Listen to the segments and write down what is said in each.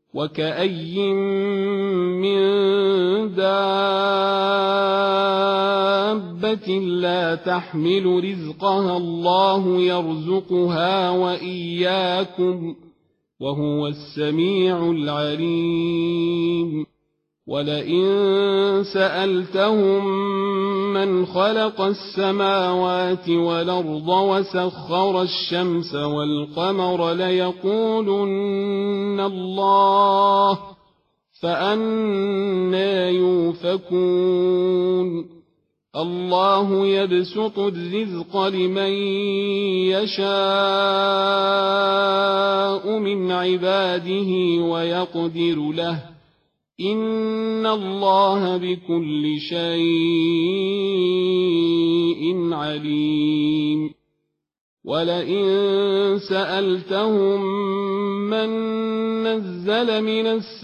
وكأي من دابة لا تحمل رزقها الله يرزقها وإياكم وهو السميع العليم ولئن سألتهم من خلق السماوات والأرض وسخر الشمس والقمر ليقولن الله فأنى يؤفكون الله يبسط الرزق لمن يشاء من عباده ويقدر له إن الله بكل شيء عليم ولئن سألتهم من نزل من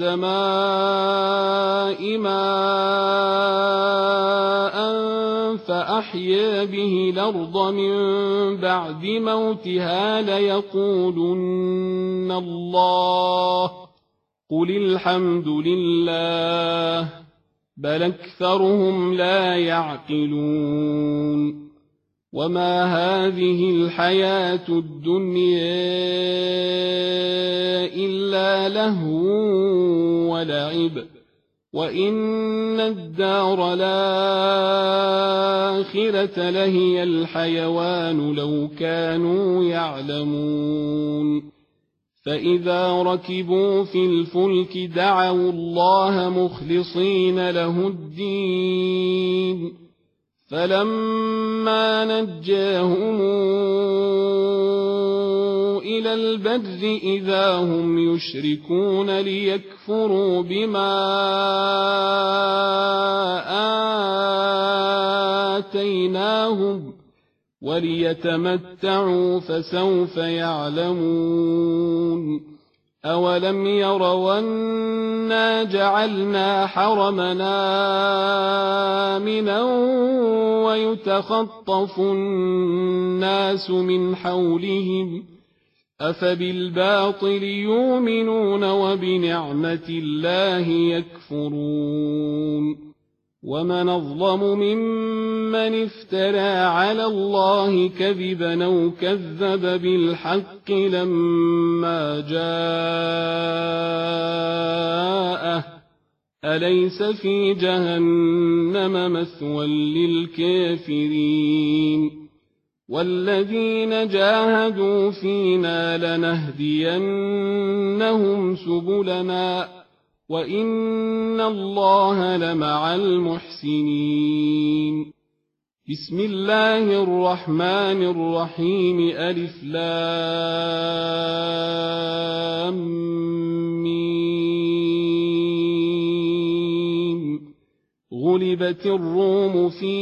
السماء ماء فأحيا به الأرض من بعد موتها ليقولن الله قل الحمد لله بل أكثرهم لا يعقلون وما هذه الحياة الدنيا إلا لهو ولعب وإن الدار الآخرة لهي الحيوان لو كانوا يعلمون فإذا ركبوا في الفلك دعوا الله مخلصين له الدين فلما نجاهم إلى البر إذا هم يشركون ليكفروا بما آتيناهم وليتمتعوا فسوف يعلمون أولم يروا أنا جعلنا حرمنا آمنا ويتخطف الناس من حولهم أفبالباطل يؤمنون وبنعمة الله يكفرون ومن أظلم ممن افترى على الله كذبا أو كذب بالحق لما جاءه أليس في جهنم مثوى للكافرين والذين جاهدوا فينا لنهدينهم سبلنا وإن الله لمع المحسنين بسم الله الرحمن الرحيم ألف لام ميم غلبت الروم في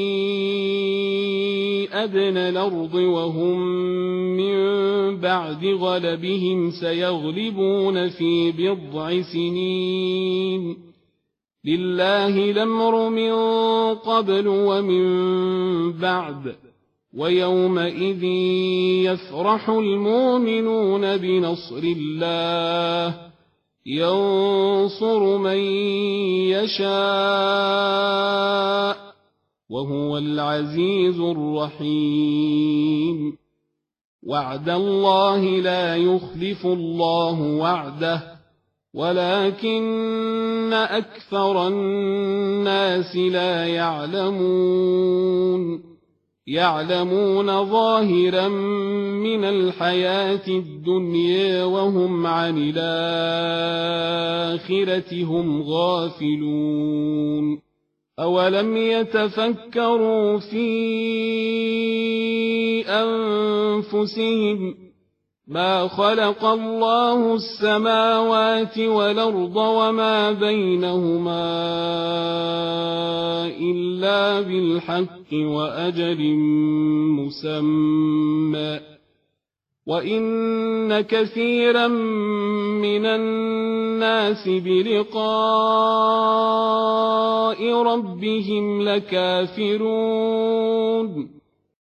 أدنى الأرض وهم من بعد غلبهم سيغلبون في بضع سنين لله الأمر من قبل ومن بعد ويومئذ يفرح المؤمنون بنصر الله ينصر من يشاء وهو العزيز الرحيم وعد الله لا يخلف الله وعده ولكن أكثر الناس لا يعلمون ظاهرا من الحياة الدنيا وهم عن الآخرة هم غافلون أولم يتفكروا في أنفسهم ما خلق الله السماوات والأرض وما بينهما إلا بالحق وأجل مسمى وإن كثيرا من الناس بلقاء ربهم لكافرون